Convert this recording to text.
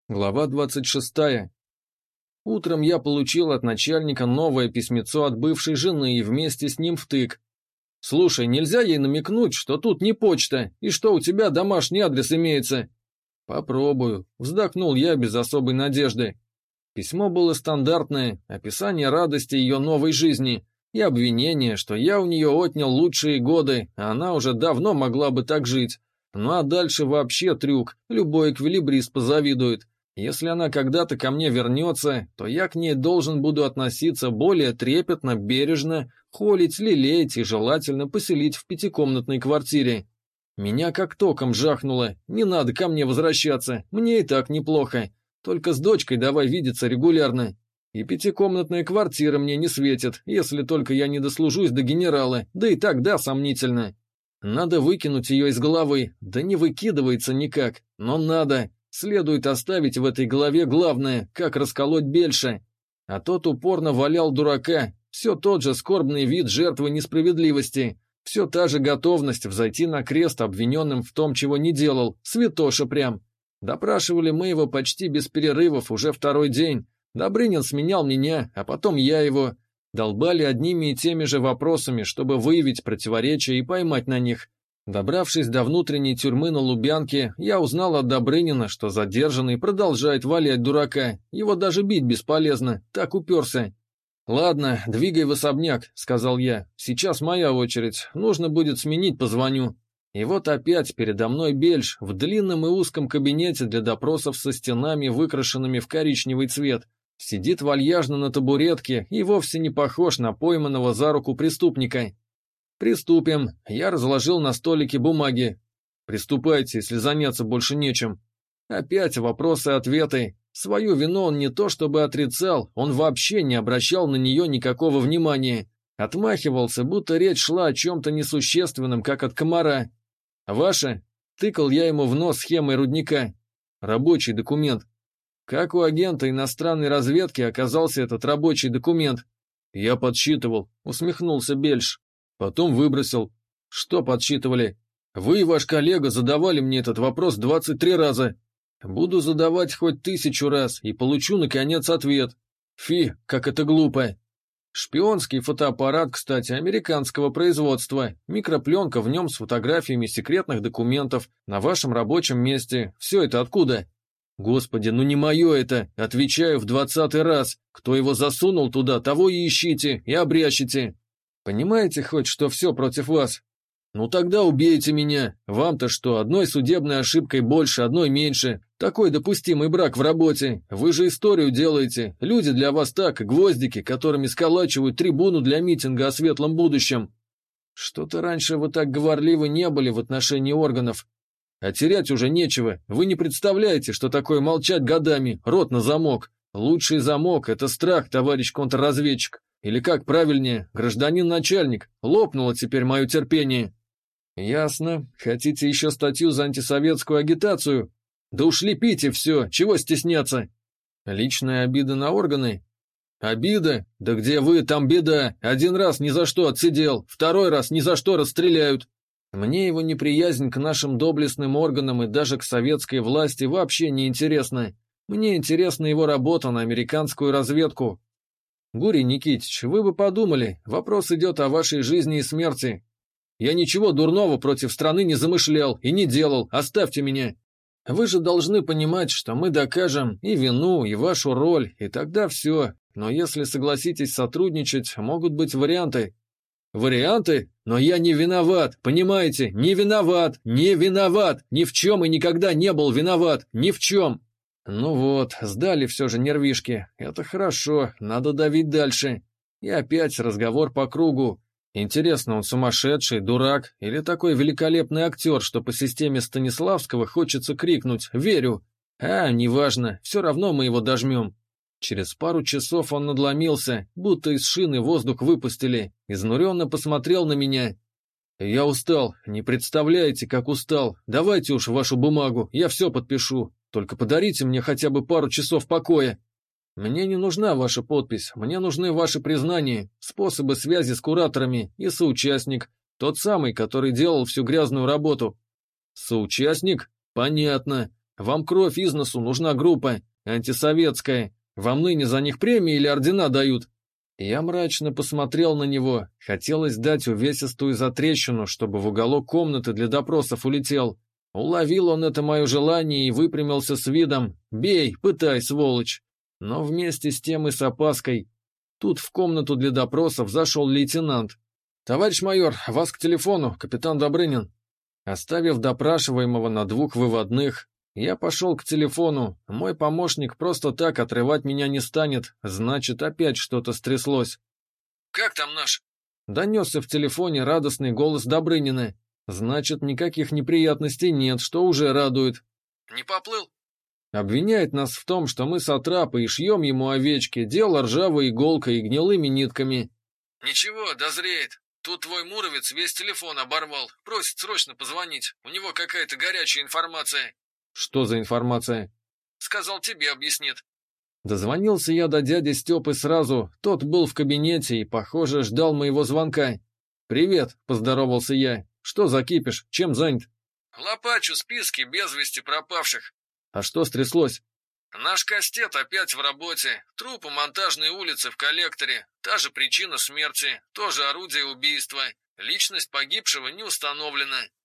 Глава 26. Утром я получил от начальника новое письмецо от бывшей жены и вместе с ним втык. «Слушай, нельзя ей намекнуть, что тут не почта, и что у тебя домашний адрес имеется?» «Попробую», — вздохнул я без особой надежды. Письмо было стандартное, описание радости ее новой жизни и обвинение, что я у нее отнял лучшие годы, а она уже давно могла бы так жить. Ну а дальше вообще трюк, любой эквилибрист позавидует. Если она когда-то ко мне вернется, то я к ней должен буду относиться более трепетно, бережно, холить, лелеять и желательно поселить в пятикомнатной квартире. Меня как током жахнуло, не надо ко мне возвращаться, мне и так неплохо. Только с дочкой давай видеться регулярно. И пятикомнатная квартира мне не светит, если только я не дослужусь до генерала, да и тогда сомнительно. Надо выкинуть ее из головы, да не выкидывается никак, но надо. Следует оставить в этой голове главное, как расколоть Бельша. А тот упорно валял дурака, все тот же скорбный вид жертвы несправедливости, все та же готовность взойти на крест обвиненным в том, чего не делал, святоша прям. Допрашивали мы его почти без перерывов уже второй день. Добрынин сменял меня, а потом я его. Долбали одними и теми же вопросами, чтобы выявить противоречия и поймать на них. Добравшись до внутренней тюрьмы на Лубянке, я узнал от Добрынина, что задержанный продолжает валять дурака, его даже бить бесполезно, так уперся. «Ладно, двигай в особняк», — сказал я, — «сейчас моя очередь, нужно будет сменить, позвоню». И вот опять передо мной Бельш в длинном и узком кабинете для допросов со стенами, выкрашенными в коричневый цвет. Сидит вальяжно на табуретке и вовсе не похож на пойманного за руку преступника. «Приступим». Я разложил на столике бумаги. «Приступайте, если заняться больше нечем». Опять вопросы-ответы. Свою вину он не то чтобы отрицал, он вообще не обращал на нее никакого внимания. Отмахивался, будто речь шла о чем-то несущественном, как от комара. «Ваше?» — тыкал я ему в нос схемой рудника. «Рабочий документ». Как у агента иностранной разведки оказался этот рабочий документ? «Я подсчитывал», — усмехнулся Бельш. Потом выбросил. Что подсчитывали? Вы и ваш коллега задавали мне этот вопрос 23 раза. Буду задавать хоть 1000 раз и получу, наконец, ответ. Фи, как это глупо. Шпионский фотоаппарат, кстати, американского производства. Микропленка в нем с фотографиями секретных документов на вашем рабочем месте. Все это откуда? Господи, ну не мое это. Отвечаю в 20-й раз. Кто его засунул туда, того и ищите, и обрящите. Понимаете хоть, что все против вас? Ну тогда убейте меня. Вам-то что, одной судебной ошибкой больше, одной меньше. Такой допустимый брак в работе. Вы же историю делаете. Люди для вас так, гвоздики, которыми сколачивают трибуну для митинга о светлом будущем. Что-то раньше вы так говорливы не были в отношении органов. А терять уже нечего. Вы не представляете, что такое молчать годами, рот на замок. Лучший замок — это страх, товарищ контрразведчик. Или как правильнее, гражданин-начальник, лопнуло теперь мое терпение. Ясно. Хотите еще статью за антисоветскую агитацию? Да уж лепите все, чего стесняться? Личная обида на органы? Обида? Да где вы, там беда. Один раз ни за что отсидел, второй раз ни за что расстреляют. Мне его неприязнь к нашим доблестным органам и даже к советской власти вообще не интересна. Мне интересна его работа на американскую разведку. Гурий Никитич, вы бы подумали, вопрос идет о вашей жизни и смерти. Я ничего дурного против страны не замышлял и не делал, оставьте меня. Вы же должны понимать, что мы докажем и вину, и вашу роль, и тогда все. Но если согласитесь сотрудничать, могут быть варианты. Варианты? Но я не виноват, понимаете? Не виноват, не виноват, ни в чем и никогда не был виноват, ни в чем. Ну вот, сдали все же нервишки. Это хорошо, надо давить дальше. И опять разговор по кругу. Интересно, он сумасшедший, дурак или такой великолепный актер, что по системе Станиславского хочется крикнуть «Верю!» А, неважно, все равно мы его дожмем. Через пару часов он надломился, будто из шины воздух выпустили, изнуренно посмотрел на меня. «Я устал, не представляете, как устал. Давайте уж вашу бумагу, я все подпишу. Только подарите мне хотя бы пару часов покоя. Мне не нужна ваша подпись, мне нужны ваши признания, способы связи с кураторами и соучастник, тот самый, который делал всю грязную работу». «Соучастник? Понятно. Вам кровь из носу, нужна группа, антисоветская. Вам ныне за них премии или ордена дают?» Я мрачно посмотрел на него. Хотелось дать увесистую затрещину, чтобы в уголок комнаты для допросов улетел. Уловил он это мое желание и выпрямился с видом: «Бей, пытай, сволочь!» Но вместе с тем и с опаской. Тут в комнату для допросов зашел лейтенант. «Товарищ майор, вас к телефону, капитан Добрынин». Оставив допрашиваемого на 2 выводных, я пошел к телефону. Мой помощник просто так отрывать меня не станет, значит, опять что-то стряслось. «Как там наш?» Донесся в телефоне радостный голос Добрынина. Значит, никаких неприятностей нет, что уже радует. «Не поплыл?» Обвиняет нас в том, что мы сатрапы и шьем ему овечки, дело ржавой иголкой и гнилыми нитками. «Ничего, дозреет. Тут твой Муровец весь телефон оборвал. Просит срочно позвонить. У него какая-то горячая информация». «Что за информация?» «Сказал, тебе объяснит». Дозвонился я до дяди Степы сразу. Тот был в кабинете и, похоже, ждал моего звонка. «Привет», — поздоровался я. «Что за кипиш? Чем занят?» «Лопачу списки без вести пропавших». «А что стряслось?» «Наш кастет опять в работе. Труп у монтажной улицы в коллекторе. Та же причина смерти, тоже орудие убийства. Личность погибшего не установлена».